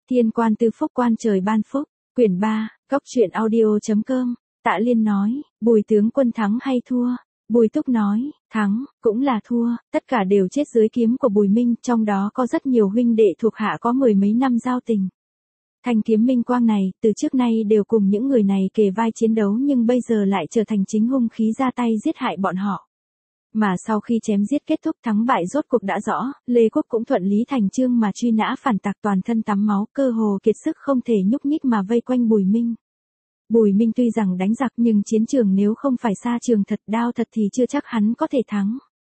Thiên quan tư phúc quan trời ban phúc, quyển 3, góc truyện audio.com, Tạ Liên nói, Bùi tướng quân thắng hay thua? Bùi Túc nói, thắng, cũng là thua, tất cả đều chết dưới kiếm của Bùi Minh, trong đó có rất nhiều huynh đệ thuộc hạ có mười mấy năm giao tình. Thanh kiếm minh quang này, từ trước nay đều cùng những người này kề vai chiến đấu nhưng bây giờ lại trở thành chính hung khí ra tay giết hại bọn họ. Mà sau khi chém giết kết thúc thắng bại rốt cuộc đã rõ, Lê Quốc cũng thuận lý thành chương mà truy nã phản tặc toàn thân tắm máu, cơ hồ kiệt sức không thể nhúc nhích mà vây quanh Bùi Minh. Bùi Minh tuy rằng đánh giặc nhưng chiến trường nếu không phải xa trường thật đao thật thì chưa chắc hắn có thể thắng.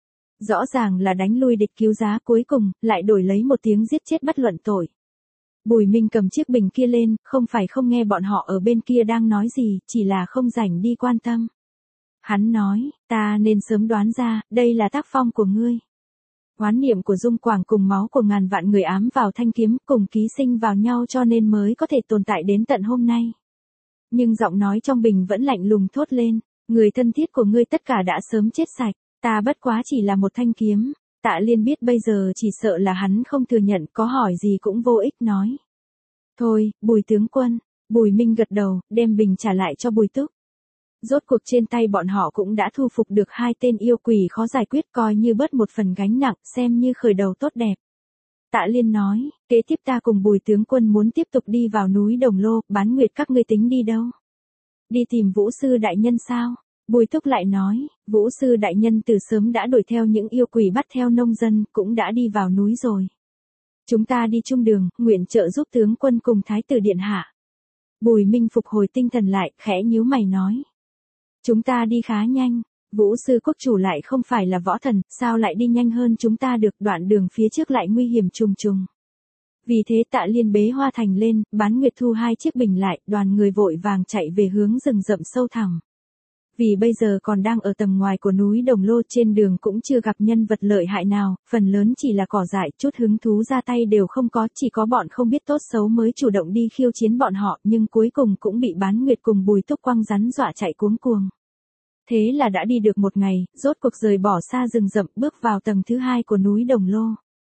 Rõ ràng là đánh lui địch cứu giá cuối cùng, lại đổi lấy một tiếng giết chết bất luận tội. Bùi Minh cầm chiếc bình kia lên, không phải không nghe bọn họ ở bên kia đang nói gì, chỉ là không rảnh đi quan tâm. Hắn nói, ta nên sớm đoán ra, đây là tác phong của ngươi. Oán niệm của Dung Quảng cùng máu của ngàn vạn người ám vào thanh kiếm, cùng ký sinh vào nhau cho nên mới có thể tồn tại đến tận hôm nay. Nhưng giọng nói trong bình vẫn lạnh lùng thốt lên, người thân thiết của ngươi tất cả đã sớm chết sạch, ta bất quá chỉ là một thanh kiếm. Tạ Liên biết bây giờ chỉ sợ là hắn không thừa nhận, có hỏi gì cũng vô ích nói. Thôi, Bùi tướng quân, Bùi Minh gật đầu, đem bình trả lại cho Bùi Túc. Rốt cuộc trên tay bọn họ cũng đã thu phục được hai tên yêu quỷ khó giải quyết, coi như bớt một phần gánh nặng, xem như khởi đầu tốt đẹp. Tạ Liên nói, kế tiếp ta cùng Bùi tướng quân muốn tiếp tục đi vào núi Đồng Lô, Bán Nguyệt các ngươi tính đi đâu? Đi tìm Vũ sư đại nhân sao? Bùi Túc lại nói, Vũ sư đại nhân từ sớm đã đuổi theo những yêu quỷ bắt theo nông dân, cũng đã đi vào núi rồi. Chúng ta đi chung đường, nguyện trợ giúp tướng quân cùng thái tử điện hạ. Bùi Minh phục hồi tinh thần lại, khẽ nhíu mày nói. Chúng ta đi khá nhanh, Vũ sư quốc chủ lại không phải là võ thần, sao lại đi nhanh hơn chúng ta được, đoạn đường phía trước lại nguy hiểm trùng trùng. Vì thế Tạ Liên bế Hoa Thành lên, Bán Nguyệt thu hai chiếc bình lại, đoàn người vội vàng chạy về hướng rừng rậm sâu thẳm. Vì bây giờ còn đang ở tầm ngoài của núi Đồng Lô, trên đường cũng chưa gặp nhân vật lợi hại nào, phần lớn chỉ là cỏ dại, chút hứng thú ra tay đều không có, chỉ có bọn không biết tốt xấu mới chủ động đi khiêu chiến bọn họ, nhưng cuối cùng cũng bị Bán Nguyệt cùng Bùi Túc quăng rắn dọa chạy cuống cuồng. Thế là đã đi được một ngày, rốt cuộc rời bỏ xa rừng rậm, bước vào tầng thứ hai của núi Đồng Lô.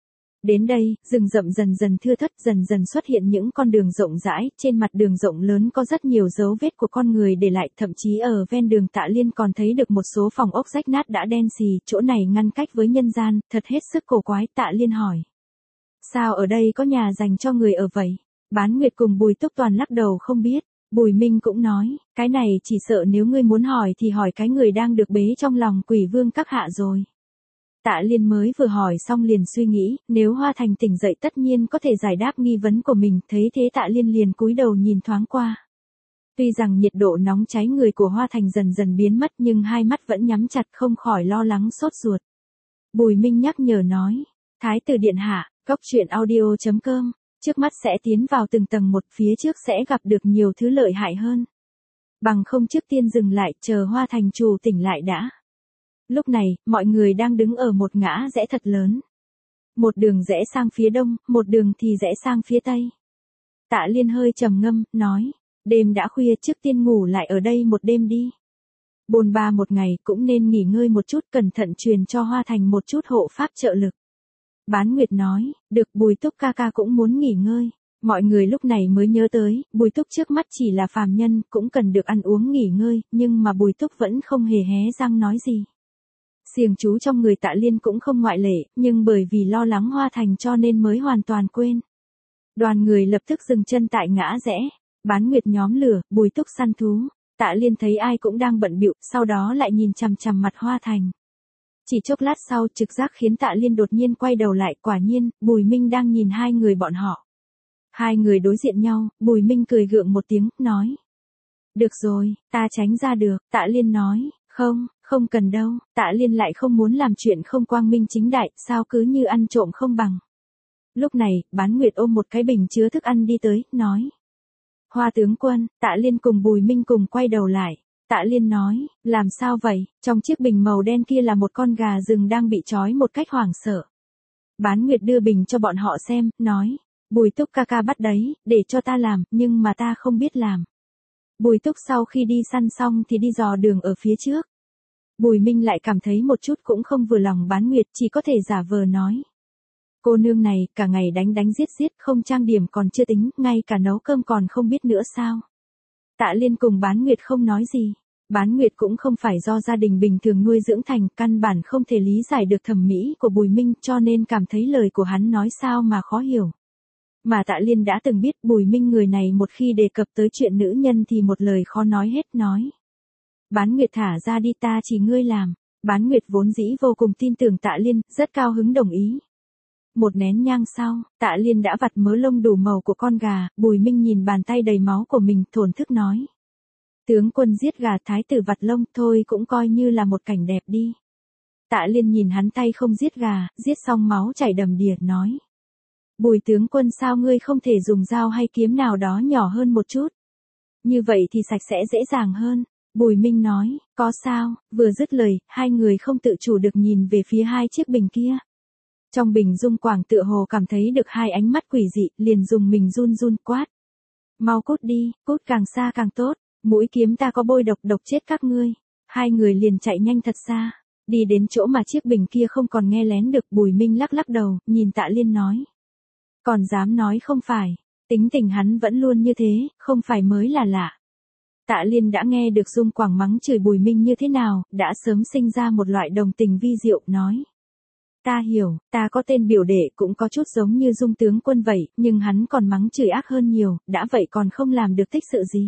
Đến đây, rừng rậm dần dần thưa thớt, dần dần xuất hiện những con đường rộng rãi, trên mặt đường rộng lớn có rất nhiều dấu vết của con người để lại, thậm chí ở ven đường Tạ Liên còn thấy được một số phòng ốc rách nát đã đen xì, chỗ này ngăn cách với nhân gian, thật hết sức cổ quái. Tạ Liên hỏi. Sao ở đây có nhà dành cho người ở vậy? Bán Nguyệt cùng Bùi Túc toàn lắc đầu không biết. Bùi Minh cũng nói, cái này chỉ sợ nếu ngươi muốn hỏi thì hỏi cái người đang được bế trong lòng Quỷ Vương các hạ rồi. Tạ Liên mới vừa hỏi xong liền suy nghĩ, nếu Hoa Thành tỉnh dậy tất nhiên có thể giải đáp nghi vấn của mình, thấy thế Tạ Liên liền cúi đầu nhìn thoáng qua. Tuy rằng nhiệt độ nóng cháy người của Hoa Thành dần dần biến mất nhưng hai mắt vẫn nhắm chặt, không khỏi lo lắng sốt ruột. Bùi Minh nhắc nhở nói, Thái tử điện hạ, góc truyện audio.com, trước mắt sẽ tiến vào từng tầng một, phía trước sẽ gặp được nhiều thứ lợi hại hơn. Bằng không trước tiên dừng lại, chờ Hoa Thành chủ tỉnh lại đã. Lúc này, mọi người đang đứng ở một ngã rẽ thật lớn. Một đường rẽ sang phía đông, một đường thì rẽ sang phía tây. Tạ Liên hơi trầm ngâm, nói, đêm đã khuya, trước tiên ngủ lại ở đây một đêm đi. Bôn ba một ngày cũng nên nghỉ ngơi một chút, cẩn thận truyền cho Hoa Thành một chút hộ pháp trợ lực. Bán Nguyệt nói, được, Bùi Túc ca ca cũng muốn nghỉ ngơi. Mọi người lúc này mới nhớ tới, Bùi Túc trước mắt chỉ là phàm nhân, cũng cần được ăn uống nghỉ ngơi, nhưng mà Bùi Túc vẫn không hề hé răng nói gì. Xiềng chú trong người Tạ Liên cũng không ngoại lệ, nhưng bởi vì lo lắng Hoa Thành cho nên mới hoàn toàn quên. Đoàn người lập tức dừng chân tại ngã rẽ, Bán Nguyệt nhóm lửa, Bùi Túc săn thú. Tạ Liên thấy ai cũng đang bận bịu, sau đó lại nhìn chằm chằm mặt Hoa Thành. Chỉ chốc lát sau, trực giác khiến Tạ Liên đột nhiên quay đầu lại, quả nhiên, Bùi Minh đang nhìn hai người bọn họ. Hai người đối diện nhau, Bùi Minh cười gượng một tiếng, nói. Được rồi, ta tránh ra được. Tạ Liên nói, không cần đâu. Tạ Liên lại không muốn làm chuyện không quang minh chính đại, sao cứ như ăn trộm không bằng. Lúc này, Bán Nguyệt ôm một cái bình chứa thức ăn đi tới, nói. Hoa tướng quân. Tạ Liên cùng Bùi Minh cùng quay đầu lại. Tạ Liên nói, làm sao vậy? Trong chiếc bình màu đen kia là một con gà rừng đang bị trói một cách hoảng sợ. Bán Nguyệt đưa bình cho bọn họ xem, nói. Bùi Túc ca ca bắt đấy, để cho ta làm, nhưng mà ta không biết làm. Bùi Túc sau khi đi săn xong thì đi dò đường ở phía trước. Bùi Minh lại cảm thấy một chút cũng không vừa lòng Bán Nguyệt, chỉ có thể giả vờ nói. Cô nương này, cả ngày đánh đánh giết giết, không trang điểm còn chưa tính, ngay cả nấu cơm còn không biết nữa sao? Tạ Liên cùng Bán Nguyệt không nói gì. Bán Nguyệt cũng không phải do gia đình bình thường nuôi dưỡng thành, căn bản không thể lý giải được thẩm mỹ của Bùi Minh, cho nên cảm thấy lời của hắn nói sao mà khó hiểu. Mà Tạ Liên đã từng biết Bùi Minh người này một khi đề cập tới chuyện nữ nhân thì một lời khó nói hết nói. Bán Nguyệt thả ra đi, ta chỉ ngươi làm. Bán Nguyệt vốn dĩ vô cùng tin tưởng Tạ Liên, rất cao hứng đồng ý. Một nén nhang sau, Tạ Liên đã vặt mớ lông đủ màu của con gà, Bùi Minh nhìn bàn tay đầy máu của mình, thổn thức nói. Tướng quân giết gà, thái tử vặt lông, thôi cũng coi như là một cảnh đẹp đi. Tạ Liên nhìn hắn tay không giết gà, giết xong máu chảy đầm đìa, nói. Bùi tướng quân, sao ngươi không thể dùng dao hay kiếm nào đó nhỏ hơn một chút? Như vậy thì sạch sẽ dễ dàng hơn. Bùi Minh nói, có sao? Vừa dứt lời, hai người không tự chủ được nhìn về phía hai chiếc bình kia. Trong bình Dung Quảng tựa hồ cảm thấy được hai ánh mắt quỷ dị, liền dùng mình run run quát. Mau cút đi, cút càng xa càng tốt, mũi kiếm ta có bôi độc, độc chết các ngươi. Hai người liền chạy nhanh thật xa, đi đến chỗ mà chiếc bình kia không còn nghe lén được. Bùi Minh lắc lắc đầu, nhìn Tạ Liên nói. Còn dám nói không phải, tính tình hắn vẫn luôn như thế, không phải mới là lạ. Tạ Liên đã nghe được Dung Quảng mắng chửi Bùi Minh như thế nào, đã sớm sinh ra một loại đồng tình vi diệu, nói. Ta hiểu, ta có tên biểu đệ cũng có chút giống như Dung tướng quân vậy, nhưng hắn còn mắng chửi ác hơn nhiều, đã vậy còn không làm được tích sự gì.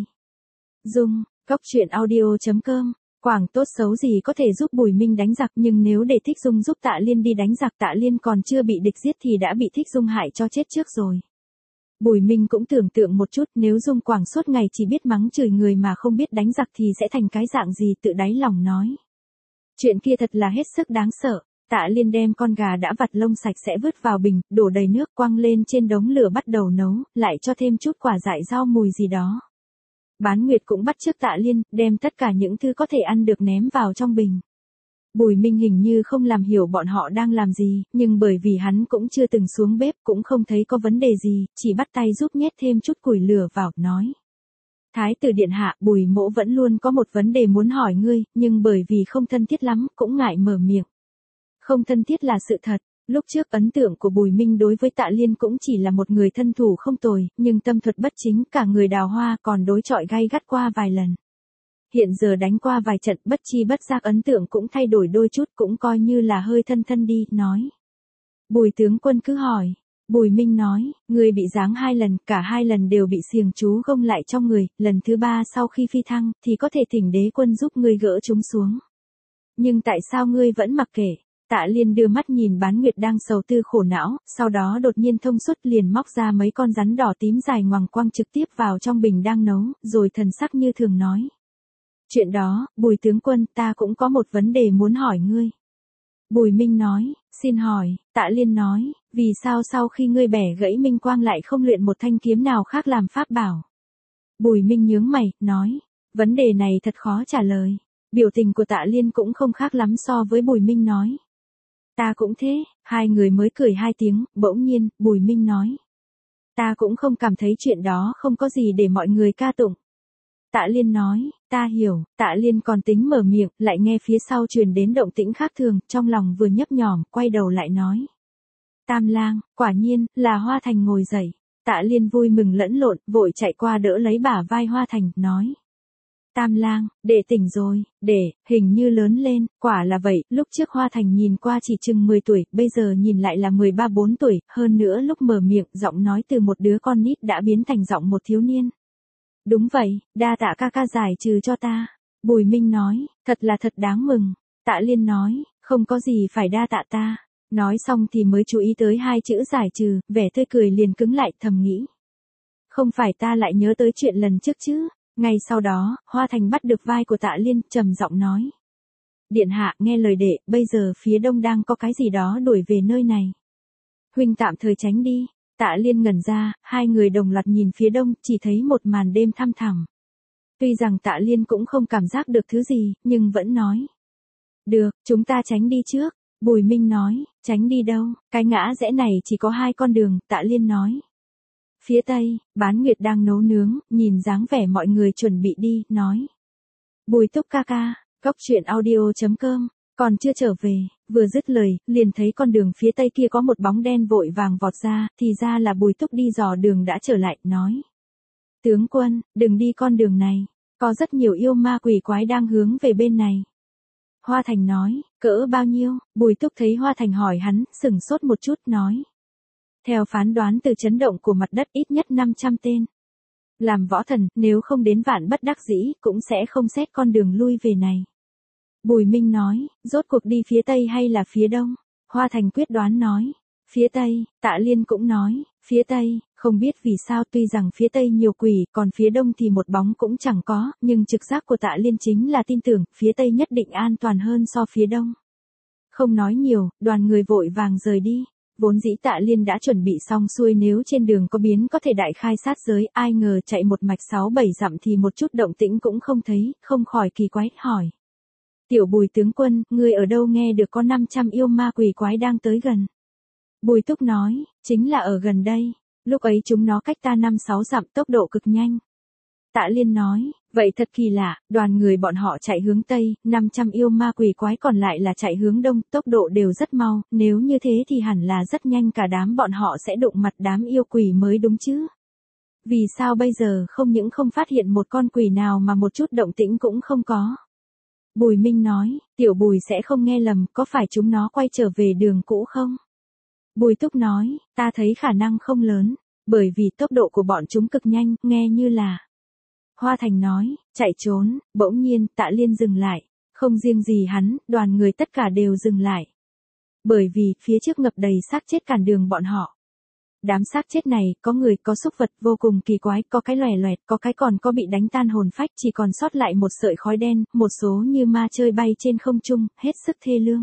Dung, góc truyện audio.com, Quảng tốt xấu gì có thể giúp Bùi Minh đánh giặc, nhưng nếu để Thích Dung giúp Tạ Liên đi đánh giặc, Tạ Liên còn chưa bị địch giết thì đã bị Thích Dung hại cho chết trước rồi. Bùi Minh cũng tưởng tượng một chút, nếu Dung Quảng suốt ngày chỉ biết mắng chửi người mà không biết đánh giặc thì sẽ thành cái dạng gì, tự đáy lòng nói. Chuyện kia thật là hết sức đáng sợ. Tạ Liên đem con gà đã vặt lông sạch sẽ vứt vào bình, đổ đầy nước, quăng lên trên đống lửa bắt đầu nấu, lại cho thêm chút quả dại rau mùi gì đó. Bán Nguyệt cũng bắt chước Tạ Liên, đem tất cả những thứ có thể ăn được ném vào trong bình. Bùi Minh hình như không làm hiểu bọn họ đang làm gì, nhưng bởi vì hắn cũng chưa từng xuống bếp, cũng không thấy có vấn đề gì, chỉ bắt tay giúp nhét thêm chút củi lửa vào, nói. Thái tử điện hạ, Bùi mỗ vẫn luôn có một vấn đề muốn hỏi ngươi, nhưng bởi vì không thân thiết lắm, cũng ngại mở miệng. Không thân thiết là sự thật, lúc trước ấn tượng của Bùi Minh đối với Tạ Liên cũng chỉ là một người thân thủ không tồi, nhưng tâm thuật bất chính, cả người đào hoa, còn đối chọi gay gắt qua vài lần. Hiện giờ đánh qua vài trận, bất chi bất giác ấn tượng cũng thay đổi đôi chút, cũng coi như là hơi thân thân đi, nói. Bùi tướng quân cứ hỏi. Bùi Minh nói, ngươi bị giáng 2 lần, cả 2 lần đều bị xiềng chú gông lại trong người, lần thứ 3 sau khi phi thăng, thì có thể thỉnh đế quân giúp ngươi gỡ chúng xuống. Nhưng tại sao ngươi vẫn mặc kệ? Tạ Liên đưa mắt nhìn Bán Nguyệt đang sầu tư khổ não, sau đó đột nhiên thông suốt, liền móc ra mấy con rắn đỏ tím dài ngoằng quăng trực tiếp vào trong bình đang nấu, rồi thần sắc như thường nói. Chuyện đó, Bùi tướng quân, ta cũng có một vấn đề muốn hỏi ngươi. Bùi Minh nói, xin hỏi. Tạ Liên nói, vì sao sau khi ngươi bẻ gãy Minh Quang lại không luyện một thanh kiếm nào khác làm pháp bảo? Bùi Minh nhướng mày, nói, vấn đề này thật khó trả lời. Biểu tình của Tạ Liên cũng không khác lắm so với Bùi Minh nói. Ta cũng thế. Hai người mới cười 2 tiếng, bỗng nhiên, Bùi Minh nói. Ta cũng không cảm thấy chuyện đó không có gì để mọi người ca tụng. Tạ Liên nói, ta hiểu. Tạ Liên còn tính mở miệng, lại nghe phía sau truyền đến động tĩnh khác thường, trong lòng vừa nhấp nhỏm, quay đầu lại nói. Tam lang, quả nhiên, là Hoa Thành ngồi dậy. Tạ Liên vui mừng lẫn lộn, vội chạy qua đỡ lấy bả vai Hoa Thành, nói. Tam lang, đệ tỉnh rồi, đệ, hình như lớn lên, quả là vậy, lúc trước Hoa Thành nhìn qua chỉ chừng 10 tuổi, bây giờ nhìn lại là 13-14 tuổi, hơn nữa lúc mở miệng, giọng nói từ một đứa con nít đã biến thành giọng một thiếu niên. Đúng vậy, đa tạ ca ca giải trừ cho ta. Bùi Minh nói, thật là thật đáng mừng. Tạ Liên nói, không có gì phải đa tạ ta. Nói xong thì mới chú ý tới 2 chữ giải trừ, vẻ tươi cười liền cứng lại, thầm nghĩ. Không phải ta lại nhớ tới chuyện lần trước chứ. Ngay sau đó, Hoa Thành bắt được vai của Tạ Liên, trầm giọng nói. Điện hạ, nghe lời đệ, bây giờ phía đông đang có cái gì đó đuổi về nơi này. Huynh tạm thời tránh đi. Tạ Liên ngẩn ra, hai người đồng loạt nhìn phía đông, chỉ thấy một màn đêm thăm thẳm. Tuy rằng Tạ Liên cũng không cảm giác được thứ gì, nhưng vẫn nói. Được, chúng ta tránh đi trước. Bùi Minh nói, tránh đi đâu, cái ngã rẽ này chỉ có 2 con đường, Tạ Liên nói. Phía tây, Bán Nguyệt đang nấu nướng, nhìn dáng vẻ mọi người chuẩn bị đi, nói. Bùi Túc ca ca, góc truyện audio.com Còn chưa trở về, vừa dứt lời, liền thấy con đường phía tây kia có một bóng đen vội vàng vọt ra, thì ra là Bùi Túc đi dò đường đã trở lại, nói. Tướng quân, đừng đi con đường này, có rất nhiều yêu ma quỷ quái đang hướng về bên này. Hoa Thành nói, cỡ bao nhiêu? Bùi Túc thấy Hoa Thành hỏi hắn, sửng sốt một chút, nói. Theo phán đoán từ chấn động của mặt đất ít nhất 500 tên. Làm võ thần, nếu không đến vạn bất đắc dĩ, cũng sẽ không xét con đường lui về này. Bùi Minh nói, rốt cuộc đi phía tây hay là phía đông? Hoa Thành quyết đoán nói, phía tây. Tạ Liên cũng nói, phía tây, không biết vì sao tuy rằng phía tây nhiều quỷ, còn phía đông thì một bóng cũng chẳng có, nhưng trực giác của Tạ Liên chính là tin tưởng, phía tây nhất định an toàn hơn so phía đông. Không nói nhiều, đoàn người vội vàng rời đi. Vốn dĩ Tạ Liên đã chuẩn bị xong xuôi nếu trên đường có biến có thể đại khai sát giới, ai ngờ chạy một mạch 6-7 dặm thì một chút động tĩnh cũng không thấy, không khỏi kỳ quái, hỏi. Tiểu Bùi tướng quân, ngươi ở đâu nghe được có 500 yêu ma quỷ quái đang tới gần? Bùi Túc nói, chính là ở gần đây, lúc ấy chúng nó cách ta 5-6 dặm tốc độ cực nhanh. Tạ Liên nói, vậy thật kỳ lạ, đoàn người bọn họ chạy hướng Tây, 500 yêu ma quỷ quái còn lại là chạy hướng Đông, tốc độ đều rất mau, nếu như thế thì hẳn là rất nhanh cả đám bọn họ sẽ đụng mặt đám yêu quỷ mới đúng chứ. Vì sao bây giờ không những không phát hiện một con quỷ nào mà một chút động tĩnh cũng không có? Bùi Minh nói, tiểu Bùi sẽ không nghe lầm, có phải chúng nó quay trở về đường cũ không? Bùi Túc nói, ta thấy khả năng không lớn, bởi vì tốc độ của bọn chúng cực nhanh, nghe như là. Hoa Thành nói, chạy trốn, bỗng nhiên, Tạ Liên dừng lại, không riêng gì hắn, đoàn người tất cả đều dừng lại. Bởi vì, phía trước ngập đầy xác chết cản đường bọn họ. Đám xác chết này, có người, có súc vật vô cùng kỳ quái, có cái lòe loẹt, có cái còn có bị đánh tan hồn phách, chỉ còn sót lại một sợi khói đen, một số như ma chơi bay trên không trung, hết sức thê lương.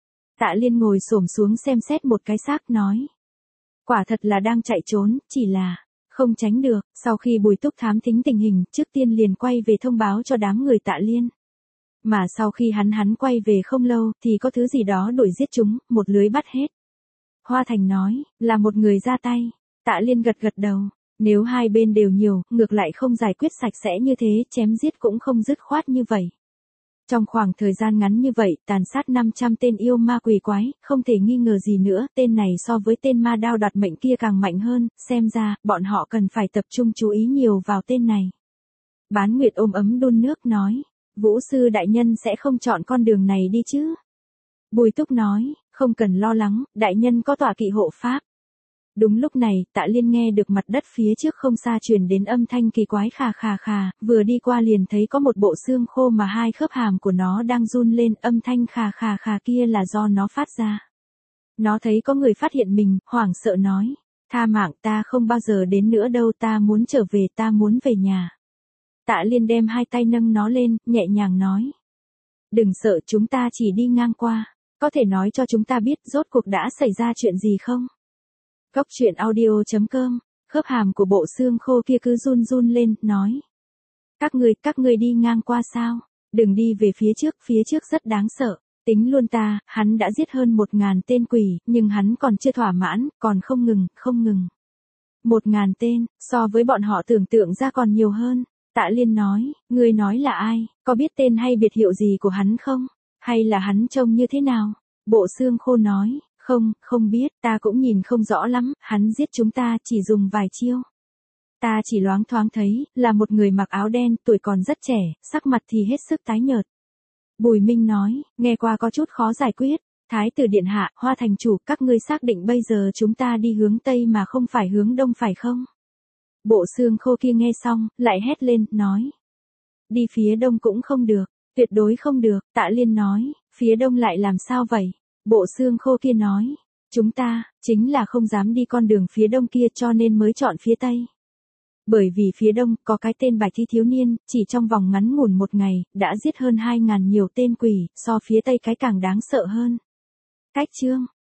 Tạ Liên ngồi xổm xuống xem xét một cái xác, nói. Quả thật là đang chạy trốn, chỉ là không tránh được. Sau khi Bùi Túc thám thính tình hình, trước tiên liền quay về thông báo cho đám người Tạ Liên. Mà sau khi hắn quay về không lâu, thì có thứ gì đó đuổi giết chúng, một lưới bắt hết. Hoa Thành nói, là một người ra tay. Tạ Liên gật gật đầu, nếu hai bên đều nhiều, ngược lại không giải quyết sạch sẽ như thế, chém giết cũng không dứt khoát như vậy. Trong khoảng thời gian ngắn như vậy, tàn sát 500 tên yêu ma quỷ quái, không thể nghi ngờ gì nữa, tên này so với tên ma đao đoạt mệnh kia càng mạnh hơn, xem ra, bọn họ cần phải tập trung chú ý nhiều vào tên này. Bán Nguyệt ôm ấm đun nước nói, Vũ sư đại nhân sẽ không chọn con đường này đi chứ? Bùi Túc nói, không cần lo lắng, đại nhân có tọa kỵ hộ pháp. Đúng lúc này, Tạ Liên nghe được mặt đất phía trước không xa truyền đến âm thanh kỳ quái khà khà khà, vừa đi qua liền thấy có một bộ xương khô mà hai khớp hàm của nó đang run lên, âm thanh khà khà khà kia là do nó phát ra. Nó thấy có người phát hiện mình, hoảng sợ nói, tha mạng, ta không bao giờ đến nữa đâu, ta muốn trở về, ta muốn về nhà. Tạ Liên đem hai tay nâng nó lên, nhẹ nhàng nói, đừng sợ, chúng ta chỉ đi ngang qua, có thể nói cho chúng ta biết rốt cuộc đã xảy ra chuyện gì không? Góc truyện audio.com, khớp hàm của bộ xương khô kia cứ run run lên, nói. Các ngươi đi ngang qua sao? Đừng đi về phía trước rất đáng sợ. Tính luôn ta, hắn đã giết hơn 1000 tên quỷ, nhưng hắn còn chưa thỏa mãn, còn không ngừng. 1000 tên, so với bọn họ tưởng tượng ra còn nhiều hơn. Tạ Liên nói, ngươi nói là ai, có biết tên hay biệt hiệu gì của hắn không? Hay là hắn trông như thế nào? Bộ xương khô nói. Không biết, ta cũng nhìn không rõ lắm, hắn giết chúng ta chỉ dùng vài chiêu. Ta chỉ loáng thoáng thấy, là một người mặc áo đen, tuổi còn rất trẻ, sắc mặt thì hết sức tái nhợt. Bùi Minh nói, nghe qua có chút khó giải quyết. Thái tử điện hạ, Hoa thành chủ, các ngươi xác định bây giờ chúng ta đi hướng Tây mà không phải hướng Đông phải không? Bộ xương khô kia nghe xong, lại hét lên, nói. Đi phía Đông cũng không được, tuyệt đối không được. Tạ Liên nói, phía Đông lại làm sao vậy? Bộ xương khô kia nói, chúng ta, chính là không dám đi con đường phía đông kia cho nên mới chọn phía tây. Bởi vì phía đông, có cái tên Bạch Thi thiếu niên, chỉ trong vòng ngắn ngủn một ngày, đã giết hơn 2000 nhiều tên quỷ, so phía tây cái càng đáng sợ hơn. Cách chương.